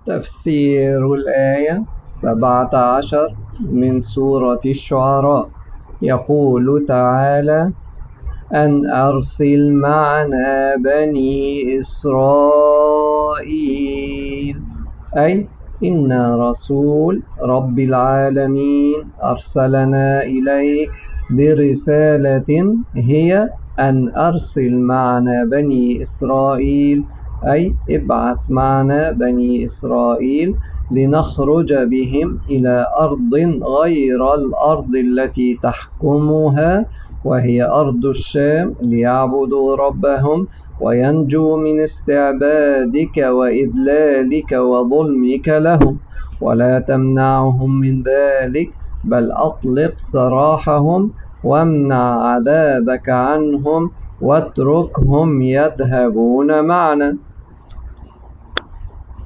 تفسير الآية 17 من سورة الشعراء. يقول تعالى: أن أرسل معنا بني إسرائيل، أي إن رسول رب العالمين أرسلنا إليك برسالة هي أن أرسل معنا بني إسرائيل، أي ابعث معنا بني إسرائيل لنخرج بهم إلى أرض غير الأرض التي تحكمها، وهي أرض الشام، ليعبدوا ربهم وينجوا من استعبادك وإذلالك وظلمك لهم، ولا تمنعهم من ذلك، بل أطلق سراحهم وامنع عذابك عنهم واتركهم يذهبون معنا.